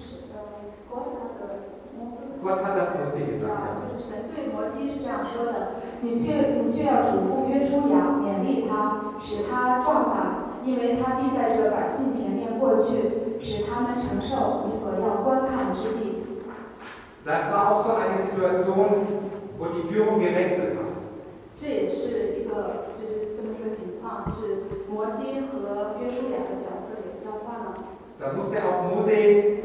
Gott hat das Mose 啊， gesagt. 就是神对摩西是这样说的：你却要嘱咐约书亚，勉励他，使他壮胆，因为他必在这百姓前面过去，使他们承受你所要观看之地。 Das war auch so eine Situation, wo die Führung gewechselt hat. 这也是一个就是这么一个情况，就是摩西和约书亚的角色也交换了。 Da musste auch Mose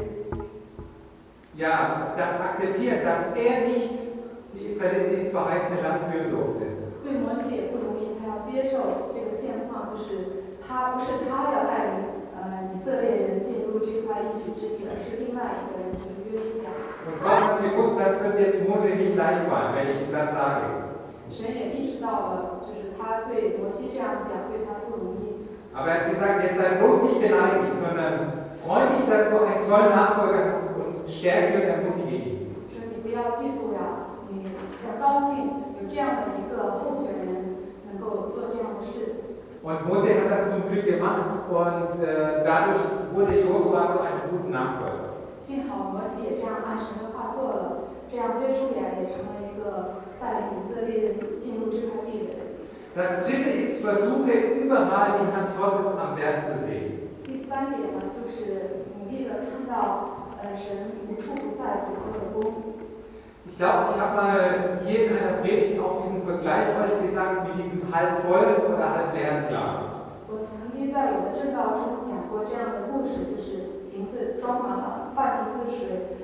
das akzeptieren, dass er nicht die Israeliten ins verheißene Land führen durfte. 对摩西也不容易，他要接受这个现况，就是不是他要带领以色列人进入这块应许之地，而是另外一个人，就是约书亚。 Und Gott hat gewusst, das wird jetzt Mose nicht leicht fallen, wenn ich ihm das sage. 神也意识到了，就是他对摩西这样讲，对他不容易。 Aber er hat gesagt, jetzt sei bloß nicht beleidigt, sondern freu dich, dass du einen tollen Nachfolger hast und stärke und ermutige ihn. 说你不要嫉妒呀，你要高兴，有这样的一个候选人能够做这样的事。 Und Mose hat das zum Glück gemacht und dadurch wurde Josua zu einem guten Nachfolger. 幸好摩西也这样按神的话做了，这样约书亚也成了一个带领以色列人进入这块地的人。 Das dritte ist, versuche überall die Hand Gottes am Werk zu sehen. 第三点呢，就是努力的看到神无处不在所做的功。 Ich glaube, ich habe mal hier in einer Predigt auch diesen Vergleich euch gesagt mit diesem halb vollen oder halb leeren Glas. 我曾经在我的正道中讲过这样的故事，就是瓶子装满了半瓶子水。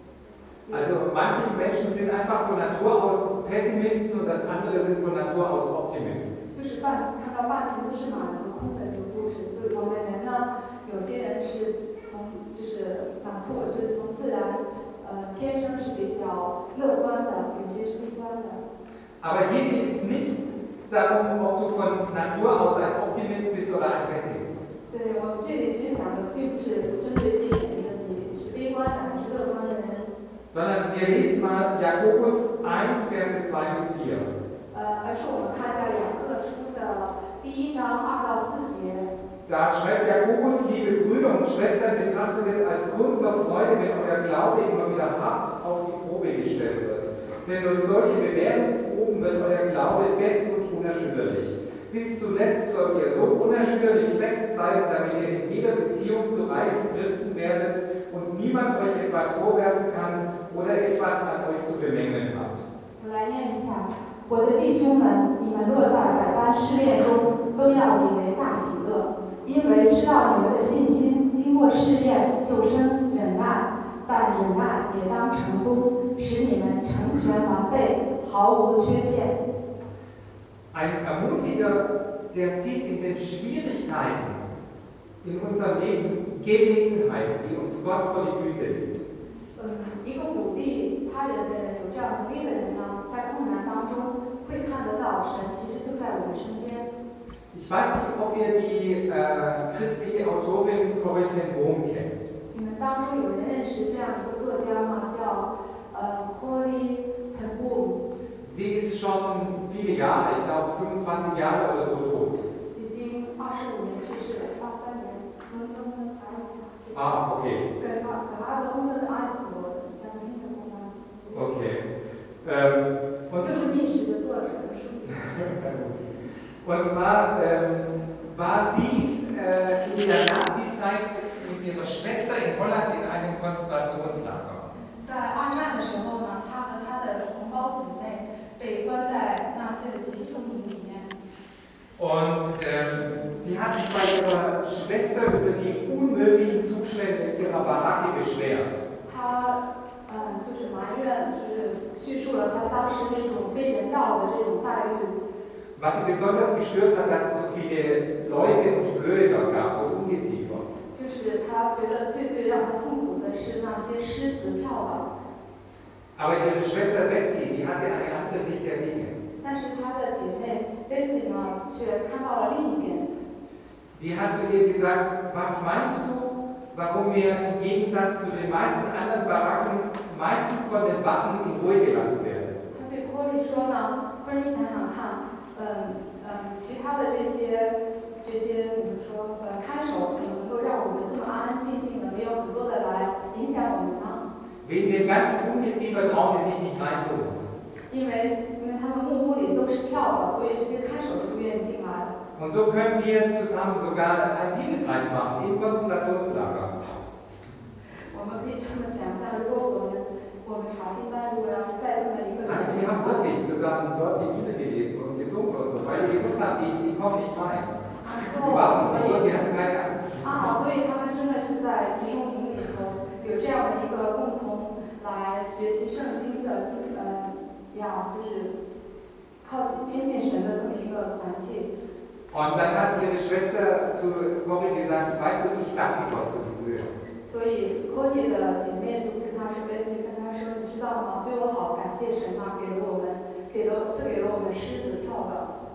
Also manche Menschen sind einfach von Natur aus Pessimisten und das andere sind von Natur aus Optimisten. 就是看到半瓶子是满的空的这个故事，所以我们人呢，有些人是就是natur，就是从自然天生是比较乐观的，有些是悲观的。 Aber hier geht es nicht darum, ob du von Natur aus ein Optimist bist oder ein Pessimist. 对，我们这里其实讲的并不是针对这一点的，你是悲观的还是乐观的人。 Sondern wir lesen mal Jakobus 1, Verse 2 bis 4. 而是我们看一下雅各书的第1章2到4节。 Da schreibt Jakobus, liebe Brüder und Schwestern, betrachtet es als Grund zur Freude, wenn euer Glaube immer wieder hart auf die Probe gestellt wird. Denn durch solche Bewährungsproben wird euer Glaube fest und unerschütterlich. Bis zuletzt sollt ihr so unerschütterlich fest bleiben, damit ihr in jeder Beziehung zu reifen Christen werdet und niemand euch etwas vorwerfen kann oder etwas an euch zu bemängeln hat. 我来念一下，我的弟兄们，你们落在百般试炼中，都要以为大喜乐，因为知道你们的信心经过试验，就生忍耐，但忍耐也当成功，使你们成全完备，毫无缺欠。 Ein Ermutiger, der sieht in den Schwierigkeiten in unserem Leben Gelegenheiten, die uns Gott vor die Füße legt. 一个鼓励他人的人，有这样努力的人呢，在困难当中会看得到神其实就在我们身边。 Ich weiß nicht, ob ihr die christliche Autorin Corrie ten Boom kennt. 你们当中有人认识这样一个作家吗？叫Corrie ten Boom。 Sie ist schon viele Jahre, ich glaube 25 Jahre oder so tot. 已经25年去世了，83年。 Ah, okay. Okay. Und zwar war sie in der Nazi-Zeit mit ihrer Schwester in Holland in einem Konzentrationslager. 在二战的时候呢，他和他的同胞姊妹被关在纳粹的集中营里面。 Und sie hat sich bei ihrer Schwester über die unmöglichen Zustände ihrer Baracke beschwert. 他就是埋怨，就是叙述了他当时那种非人道的这种待遇。 Was sie besonders gestört hat, dass es so viele Läuse und Flöhe dort gab, so Ungeziefer. 就是他觉得最让他痛苦的是那些狮子、跳蚤。 Aber ihre Schwester Betsy, die hatte eine andere Sicht der Dinge. 但是他的姐妹 Betsy 呢，却看到了另一边。 Die hat zu ihr gesagt, was meinst du, warum wir im Gegensatz zu den meisten anderen Baracken meistens von den Wachen in Ruhe gelassen werden? 他对波利说呢，他说你想想看，其他的这些怎么说，看守怎么能够让我们这么安安静静的，没有很多的来影响我们呢？ Wegen dem ganzen Ungeziefer trauen die sich nicht rein zu uns. 因为他们木屋里都是跳蚤，所以这些看守都不愿意进来。 Und so können wir zusammen sogar einen Bibelkreis machen im Konzentrationslager. 我们可以这么想象，如果我们查经班如果要在这么一个 Nein, wir haben wirklich zusammen dort die Bibel gelesen und gesungen und so, weil wir gewusst haben, die kommen nicht rein. Die Wachen, die hatten keine Angst. 所以他们真的是在集中营里头有这样的一个共同来学习圣经的就是靠亲近神的这么一个团契。 Und dann hat ihre Schwester zu Cory gesagt, weißt du, ich danke Gott für die Mühe. 所以 Cory 的姐妹就跟他说 ，Betsy 跟他说，你知道吗？所以我好感谢神啊，赐给了我们狮子、跳蚤。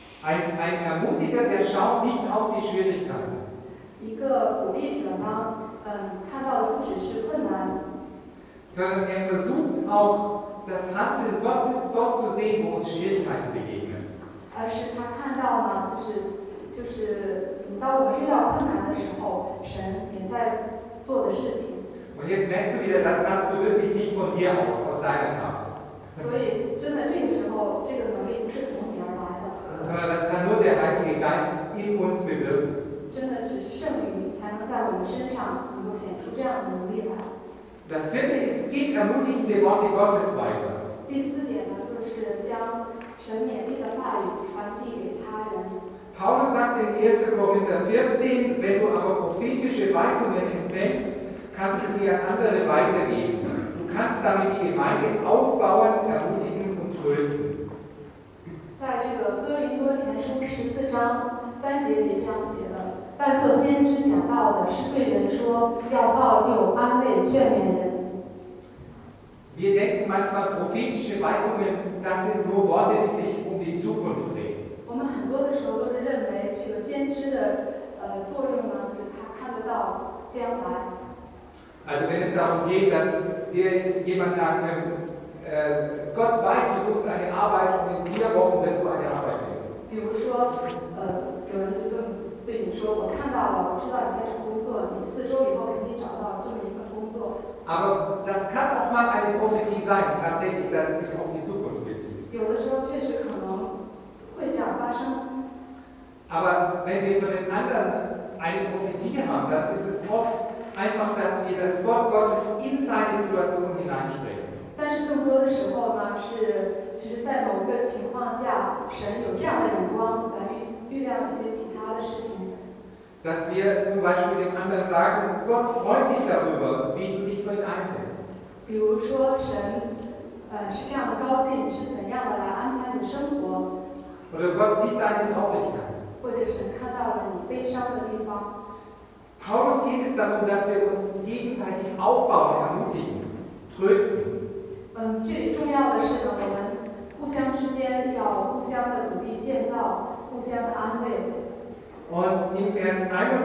Ein Ermutiger, der schaut nicht auf die Schwierigkeiten. 一个鼓励者呢，看到的不只是困难， sondern er versucht auch das Handeln Gottes dort zu sehen, wo uns Schwierigkeiten begegnen. 而是他看到呢，当我们遇到困难的时候，神也在做的事情。 Und jetzt merkst du wieder, das kannst du wirklich nicht von dir aus deiner Kraft. 所以真的这个时候，这个能力不是从你而来的， sondern das kann nur der Heilige Geist in uns bewirken. 真的只是圣灵才能在我们身上能够显出这样的能力来。 Das vierte ist, gib ermutigende Worte Gottes weiter. 第四点呢，就是将神勉励的话语传递给他人。 Paulus sagt in 1. Korinther 14, wenn du aber prophetische Weisungen empfängst, kannst du sie an andere weitergeben. Du kannst damit die Gemeinde aufbauen, ermutigen und trösten. 在这个哥林多前书14章3节里这样写的：但做先知讲道的是对人说，要造就、安慰、劝勉人。 Wir denken manchmal, prophetische Weisungen, das sind nur Worte, die sich um die Zukunft drehen. 我们很多的时候都是认为这个先知的作用呢，就是他看得到将来。 Also wenn es darum geht, dass wir jemand sagen können, Gott weiß, du suchst eine Arbeit und in 4 Wochen wirst du eine Arbeit finden. 比如说，有人就这么对你说，我看到了，我知道你在找工作，你4周以后肯定找到这么一份工作。 Aber das kann auch mal eine Prophetie sein, tatsächlich, dass es sich auf die Zukunft bezieht. 有的时候确实可能会这样发生。 Aber wenn wir von den anderen eine Prophetie haben, dann ist es oft einfach, dass wir das Wort Gottes in seine Situation hineinsprechen. 但是更多的时候呢，就是在某个情况下，神有这样的眼光来预料一些其他的事情。 Dass wir zum Beispiel dem anderen sagen, Gott freut sich darüber, wie du dich für ihn einsetzt. 比如说，神是这样的高兴，你是怎样的来安排你的生活， Oder Gott sieht deine Traurigkeit. 或者神看到了你悲伤的地方。 Paulus geht es darum, dass wir uns gegenseitig aufbauen, ermutigen, trösten. 这里重要的是呢，我们互相之间要互相的鼓励、建造，互相的安慰。 Und in Vers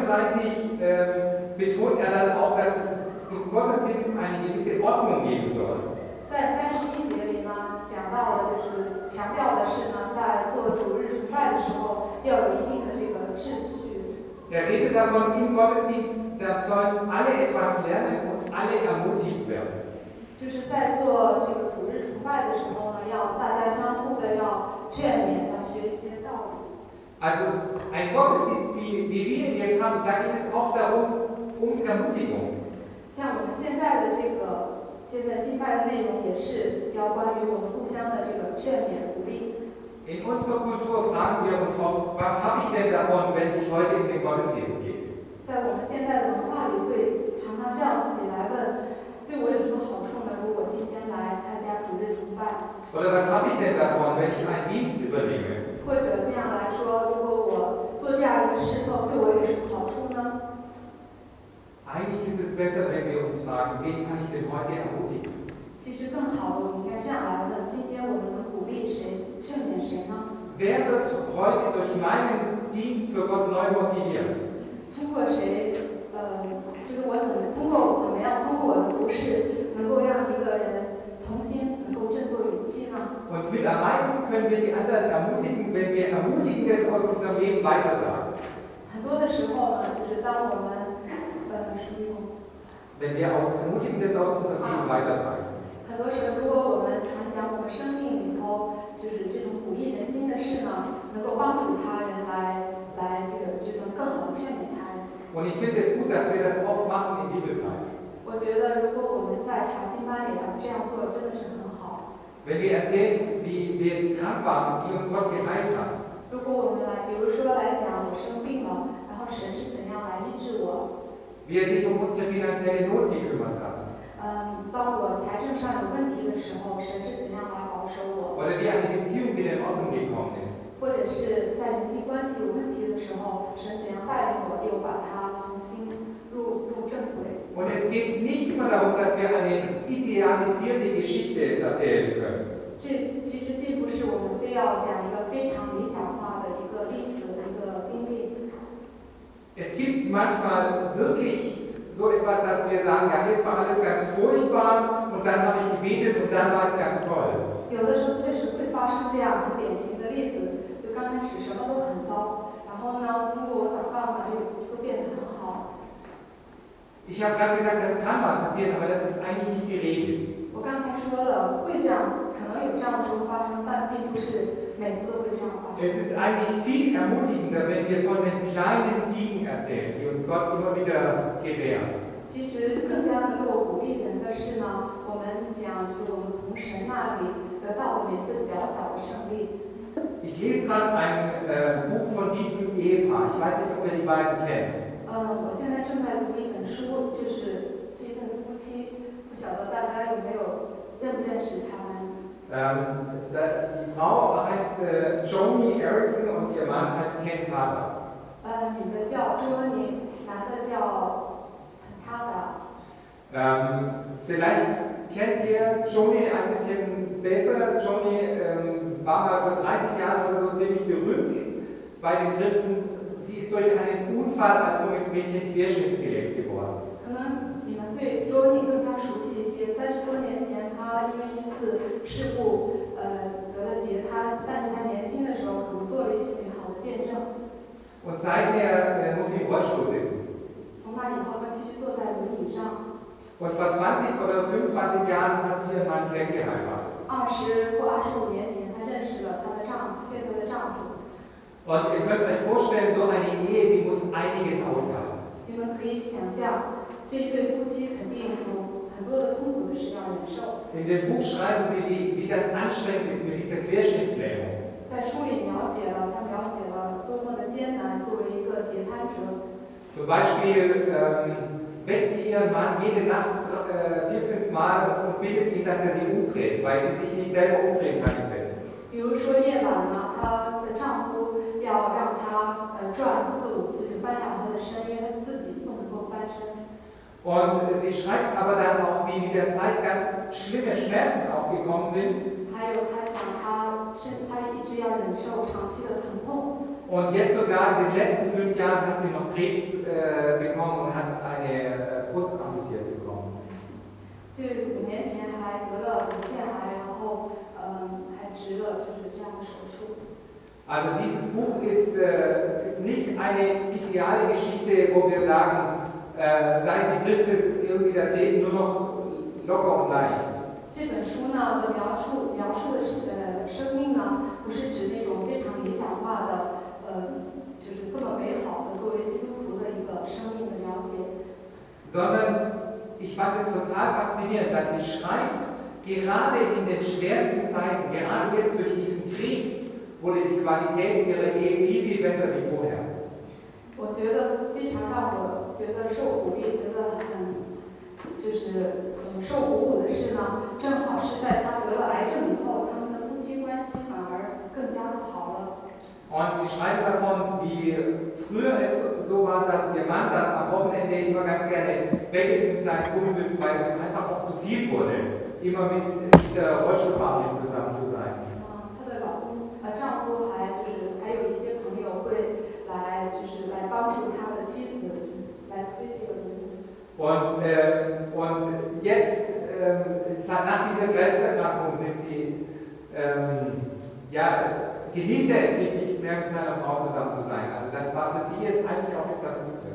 31 betont er dann auch, dass es im Gottesdienst eine gewisse Ordnung geben soll. 在31节里呢，讲到的就是强调的是呢，在做主日崇拜的时候要有一定的这个秩序。 Er redet davon, im Gottesdienst, da sollen alle etwas lernen und alle ermutigt werden. 就是在做这个主日崇拜的时候呢，要大家相互的要劝勉，要学一些道理。 Also ein Gottesdienst, wie wir ihn jetzt haben, da geht es auch darum, um Ermutigung. 像我们现在的现在敬拜的内容也是要关于我们互相的这个劝勉鼓励。 In unserer Kultur fragen wir uns oft, was habe ich denn davon, wenn ich heute in den Gottesdienst gehe? 在我们现代的文化里，会常常这样自己来问：对我有什么好处呢？如果今天来参加主日崇拜， Oder was habe ich denn davon, wenn ich einen Dienst übernehme? 或者这样来说，如果我做这样一个侍奉，对我有什么好处呢？ Eigentlich ist es besser, wenn wir uns fragen, wen kann ich denn heute ermutigen? 其实更好的，我们应该这样来问：今天我们能鼓励谁、劝勉谁呢？ Wer wird heute durch meinen Dienst für Gott neu motiviert? 通过谁？就是我通过我的服饰，能够让一个人重新能够振作勇气呢？ Und mit am meisten können wir die anderen ermutigen, wenn wir Ermutigendes aus unserem Leben weitersagen. 很多的时候呢，就是当我们 Wenn wir Ermutigendes aus unserem Leben weitersagen. 很多时候，如果我们传讲我们生命里头就是这种鼓励人心的事呢，能够帮助他人来这个更好的劝勉他人。 Und ich finde es gut, dass wir das oft machen im Bibelkreis. 我觉得如果我们在查经班里这样做，真的是很好。 Wenn wir erzählen, wie wir krank waren, wie uns Gott geheilt hat. 如果我们比如说来讲我生病了，然后神是怎样来医治我， Wie er sich unsere finanzielle Not gekümmert hat. 当我财政上有问题的时候，神是怎样来保守我， Oder wie eine Beziehung wieder in Ordnung gekommen ist. 或者是在人际关系有问题的时候，神怎样带领我，又把它重新入正轨。 Und es geht nicht immer darum, dass wir eine idealisierte Geschichte erzählen können. 这其实并不是我们非要讲一个非常理想化的一个例子的一个经历。 Es gibt manchmal wirklich so etwas, dass wir sagen, ja, jetzt war alles ganz furchtbar und dann habe ich gebetet und dann war es ganz toll. 有的时候确实会发生这样很典型的例子，就刚开始什么都很糟，然后呢，通过我祷告呢，又都变得很好。 Ich habe gerade gesagt, das kann mal passieren, aber das ist eigentlich nicht die Regel. 我刚才说了，会这样，可能有这样的时候发生，但并不是每次都会这样发生。 Es ist eigentlich viel ermutigender, wenn wir von den kleinen Siegen erzählen, die uns Gott immer wieder gewährt. 其实更加能够鼓励人的是呢，我们讲就是我们从神那里得到的每次小小的胜利。 Ich lese gerade ein Buch von diesem Ehepaar. Ich weiß nicht, ob ihr die beiden kennt. 我现在正在读一本书，就是这对夫妻，不晓得大家有没有认不认识他们？ Die Frau heißt Joni Erickson und ihr Mann heißt Ken Tada. 女的叫卓尼，男的叫他的。 Vielleicht kennt ihr Joni ein bisschen besser. Joni war mal vor 30 Jahren oder so ziemlich berühmt bei den Christen. Sie ist durch einen Unfall als junges Mädchen querschnittsgelähmt geworden. 可能你们对卓尼更加熟悉一些。30多年前，他因为一次事故，得了截瘫，但是他年轻的时候可能做了一些美好的见证。 Und seither muss sie im Rollstuhl sitzen. 从那以后，他必须坐在轮椅上。 Und vor 20 oder 25 Jahren hat sie ihren Mann Ken geheiratet. 20或25年前，她认识了她的丈夫，现在的丈夫。 Und ihr könnt euch vorstellen, so eine Ehe, die muss einiges aushalten. 你们可以想象，这一对夫妻肯定有很多的痛苦的事要忍受。 In dem Buch schreiben sie, wie das anstrengend ist mit dieser Querschnittslähmung. 在书里描写了多么的艰难，作为一个截瘫者。 Zum Beispiel weckt sie ihren Mann jede Nacht 4-5 Mal und bittet ihn, dass er sie umdreht, weil sie sich nicht selber umdrehen kann im Bett. 比如说夜晚呢，她的丈夫要让她转4-5次，就翻下她的身，因为她自己不能够翻身。 Und sie schreibt aber dann auch, wie mit der Zeit ganz schlimme Schmerzen aufgekommen sind. 还有她讲她一直要忍受长期的疼痛。 Und jetzt sogar in den letzten 5 Jahren hat sie noch Krebs bekommen und hat eine Brust amputiert bekommen. 就5年前还得了乳腺癌，然后还植了就是这样的手术。 Also dieses Buch ist nicht eine ideale Geschichte, wo wir sagen, seit sie Christus ist irgendwie das Leben nur noch locker und leicht. 这本书呢的描述的生命呢，不是指那种非常理想化的，就是这么美好的作为基督徒的一个生命的描写。 Sondern ich fand es total faszinierend, dass sie schreibt, gerade in den schwersten Zeiten, gerade jetzt durch diesen Krebs, wurde die Qualität ihrer Ehe viel, viel besser wie vorher. 我觉得非常让我觉得受鼓励，觉得就是受鼓舞的是呢，正好是在他得了癌症以后，他们的夫妻关系反而更加的好了。 Und sie schreibt davon, wie früher es so war, dass ihr Mann dann am Wochenende immer ganz gerne weg ist mit seinen Kumpels, weil es ihm einfach auch zu viel wurde, immer mit dieser Rollstuhlfamilie zusammen zu sein. 她的丈夫还有一些朋友会来帮助他的妻子来推这个轮椅。 Und jetzt, nach dieser Krebserkrankung sind sie, genießt er es richtig, mehr mit seiner Frau zusammen zu sein. Also das war für sie jetzt eigentlich auch etwas Gutes.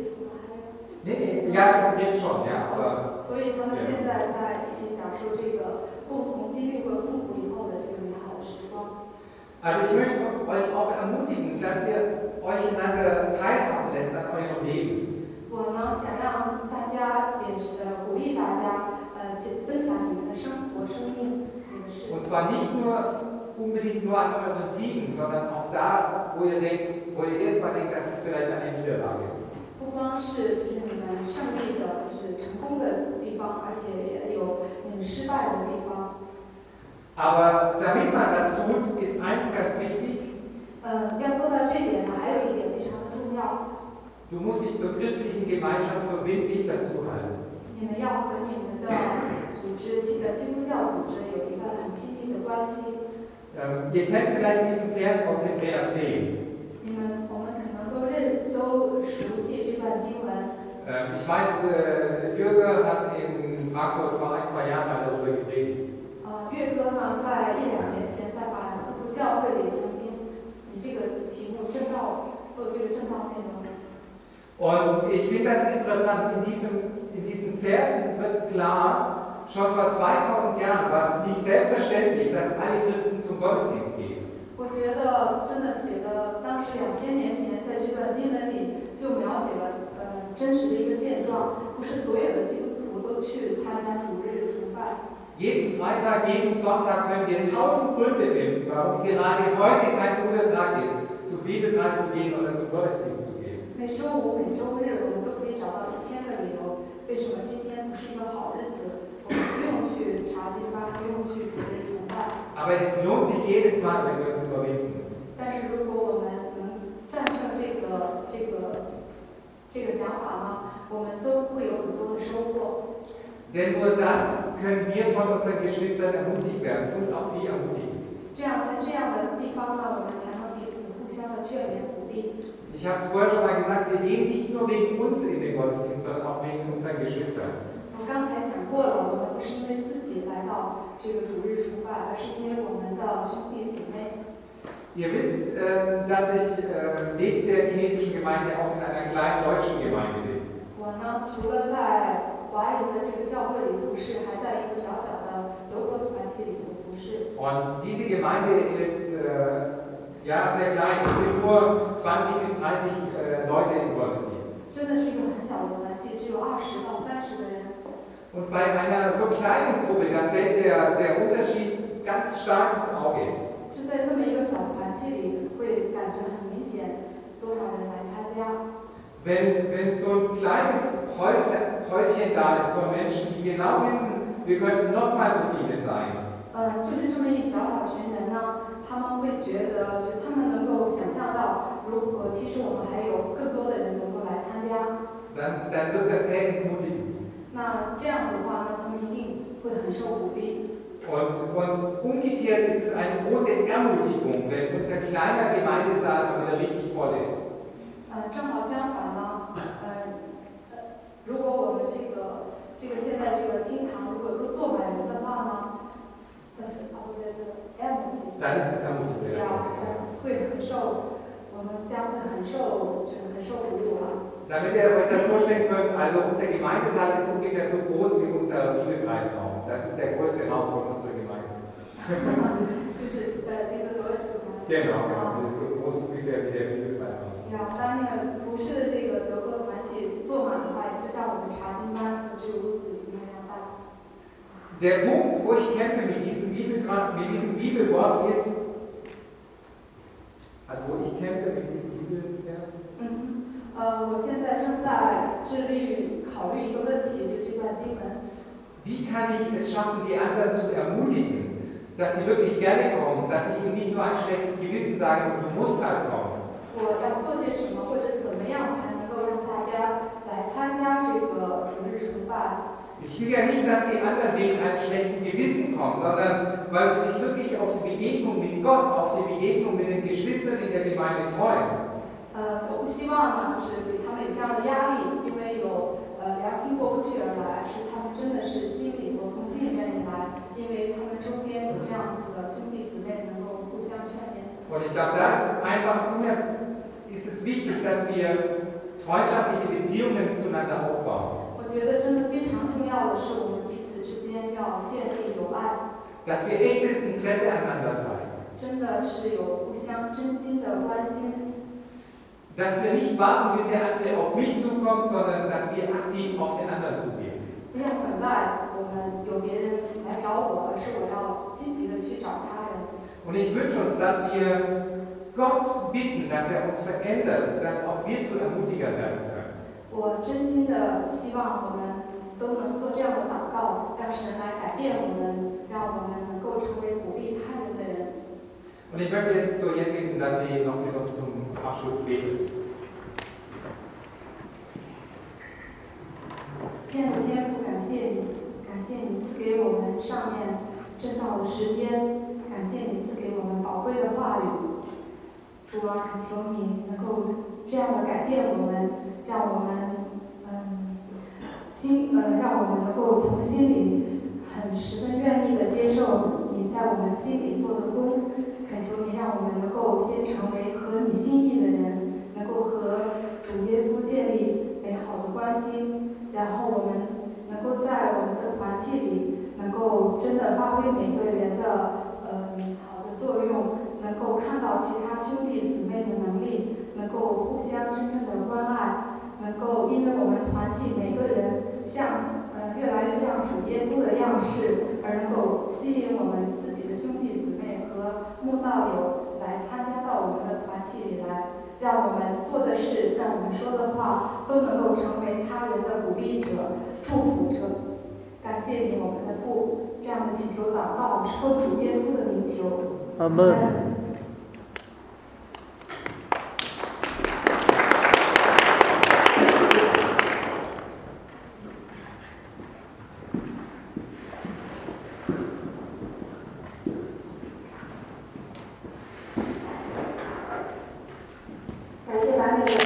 Nee, ja, jetzt schon, ja. Aber, 所以他们现在在一起享受这个共同经历过痛苦以后的这个美好的时光。 Also ich möchte euch auch ermutigen, dass ihr euch einander teilhaben lässt an eurem Leben. 我呢想让大家也是鼓励大家分享你们的生活、生命、你的事。 Und zwar nicht unbedingt nur an euren Siegen, sondern auch da, wo ihr erstmal denkt, das ist vielleicht eine Niederlage. 不光是就是你们胜利的，就是成功的地方，而且也有你们失败的地方。 Aber damit man das tut, ist eins ganz wichtig. 要做到这点呢，还有一点非常的重要。 Du musst dich zur christlichen Gemeinschaft so windlich dazu halten. 你们要和你们的组织，基督教组织有一个很亲密的关系。 Ihr kennt vielleicht diesen Vers aus Hebräer 10. 我们可能都熟悉这段经文。 Ich weiß, Jürgen hat in Frankfurt vor 1-2 Jahren mal darüber gepredigt. 岳哥呢，在1-2年前在法兰克福教会里曾经以这个题目做这个正道内容。 Und ich finde das interessant, in diesen Versen wird klar, schon vor 2000 Jahren war es nicht selbstverständlich, dass alle Christen zum Gottesdienst gehen. 我觉得真的写的，当时2000年前在这段经文里就描写了真实的一个现状，不是所有的基督徒都去参加主日崇拜。 Jeden Freitag, jeden Sonntag können wir 1000 Gründe finden, warum gerade heute kein guter Tag ist, zum Bibelkreis zu gehen oder zum Gottesdienst zu gehen. 每周五、每周日，我们都可以找到1000个理由，为什么今天不是一个好日子？我们不用去查经班，不用去主日崇拜。 Aber es lohnt sich jedes Mal, wenn wir uns überwinden. 但是如果我们能战胜这个想法呢，我们都会有很多的收获。 Denn nur dann können wir von unseren Geschwistern ermutigt werden und auch sie ermutigen. 这样在这样的地方呢，我们才能彼此互相的劝勉鼓励。 Ich habe es vorher schon mal gesagt, wir gehen nicht nur wegen uns in den Gottesdienst, sondern auch wegen unseren Geschwistern. 我刚才讲过了，我们不是因为自己来到这个主日崇拜，而是因为我们的兄弟姊妹。 Ihr wisst, dass ich neben der chinesischen Gemeinde auch in einer kleinen deutschen Gemeinde bin. 我呢，除了在华人的这个教会里服侍，还在一个小小的德国团体里头服侍。 Und diese Gemeinde ist sehr klein, es sind nur 20 bis 30 Leute im Gottesdienst. 真的是一个很小的团体，只有20到30个人。 Und bei einer so kleinen Gruppe, da fällt der Unterschied ganz stark ins Auge. 就在这么一个小团体里，会感觉很明显，多少人来参加。 Wenn so ein kleines Häufchen da ist von Menschen, die genau wissen, wir könnten noch mal so viele sein. 就是这么一小群人呢，他们会觉得，就他们能够想象到，如果其实我们还有更多的人能够来参加。 Dann wird das sehr entmutigend. 那这样子的话呢，他们一定会很受鼓励。 Und umgekehrt ist es eine große Ermutigung, wenn unser kleiner Gemeindesaal mal wieder richtig voll ist. 正好相反呢，如果我们这个现在这个厅堂如果都坐满人的话呢，das ist auch ermutigend。 Dann ist es ermutigend. 会很受，我们将会很受鼓励了。 Damit ihr euch das vorstellen könnt, also unser Gemeindesaal ist ungefähr so groß wie unser Bibelkreisraum. Das ist der größte Raum von unserer Gemeinde. 就是diese Deutsche Gemeinde. Genau, das ist so groß ungefähr wie der Bibelkreisraum. 呀，当那个服侍的这个德国团体坐满的话，就像我们查经班和这个屋子一样大。 Der Punkt, wo ich kämpfe mit diesem Bibelwort ist, 致力于考虑一个问题，就这段经文。 Wie kann ich es schaffen, die anderen zu ermutigen, dass sie wirklich gerne kommen, dass ich ihnen nicht nur ein schlechtes Gewissen sage und du musst halt kommen? 我要做些什么，或者怎么样才能够让大家来参加这个主日崇拜？ Ich will ja nicht, dass die anderen wegen einem schlechten Gewissen kommen, sondern weil sie sich wirklich auf die Begegnung mit Gott, auf die Begegnung mit den Geschwistern in der Gemeinde freuen. 我不希望呢，就是给他们有这样的压力，因为有良心过不去而来，是他们真的是心里我从心里愿意来，因为他们周边有这样子的兄弟姊妹能够互相劝勉。 Und ich glaube, da ist es wichtig, dass wir freundschaftliche Beziehungen zueinander aufbauen. 我觉得真的非常重要的是，我们彼此之间要建立友爱。 Dass wir echtes Interesse aneinander zeigen. 真的是有互相真心的关心。 Dass wir nicht warten, bis der andere auf mich zukommt, sondern dass wir aktiv auf den anderen zugehen. 不用等待我们有别人来找我，而是我要积极的去找他人。 Und ich wünsche uns, dass wir Gott bitten, dass uns verändert, dass auch wir zu Ermutigern werden können. 我真心的希望我们都能做这样的祷告，让神来改变我们，让我们能够成为鼓励他人的人。 Und ich möchte jetzt Zoyen bitten, dass sie noch mit uns zum Abschluss betet. 亲爱的天父，感谢你，感谢你赐给我们上面正道的时间，感谢你赐给我们宝贵的话语。主啊，恳求你能够这样的改变我们，让我们让我们能够从心里十分愿意的接受你在我们心里做的工。恳求你让我们能够先成为合你心意的人，能够和主耶稣建立美好的关系，然后我们能够在我们的团契里，能够真的发挥每个人的好的作用，能够看到其他兄弟姊妹的能力，能够互相真正的关爱，能够因为我们团契每个人越来越像主耶稣的样式，而能够吸引我们自己的兄弟姊妹和慕道友来参加到我们的团契里来，让我们做的事，让我们说的话都能够成为他人的鼓励者、祝福者。感谢你，我们的父，这样的祈求祷告是奉主耶稣的名求。 阿门。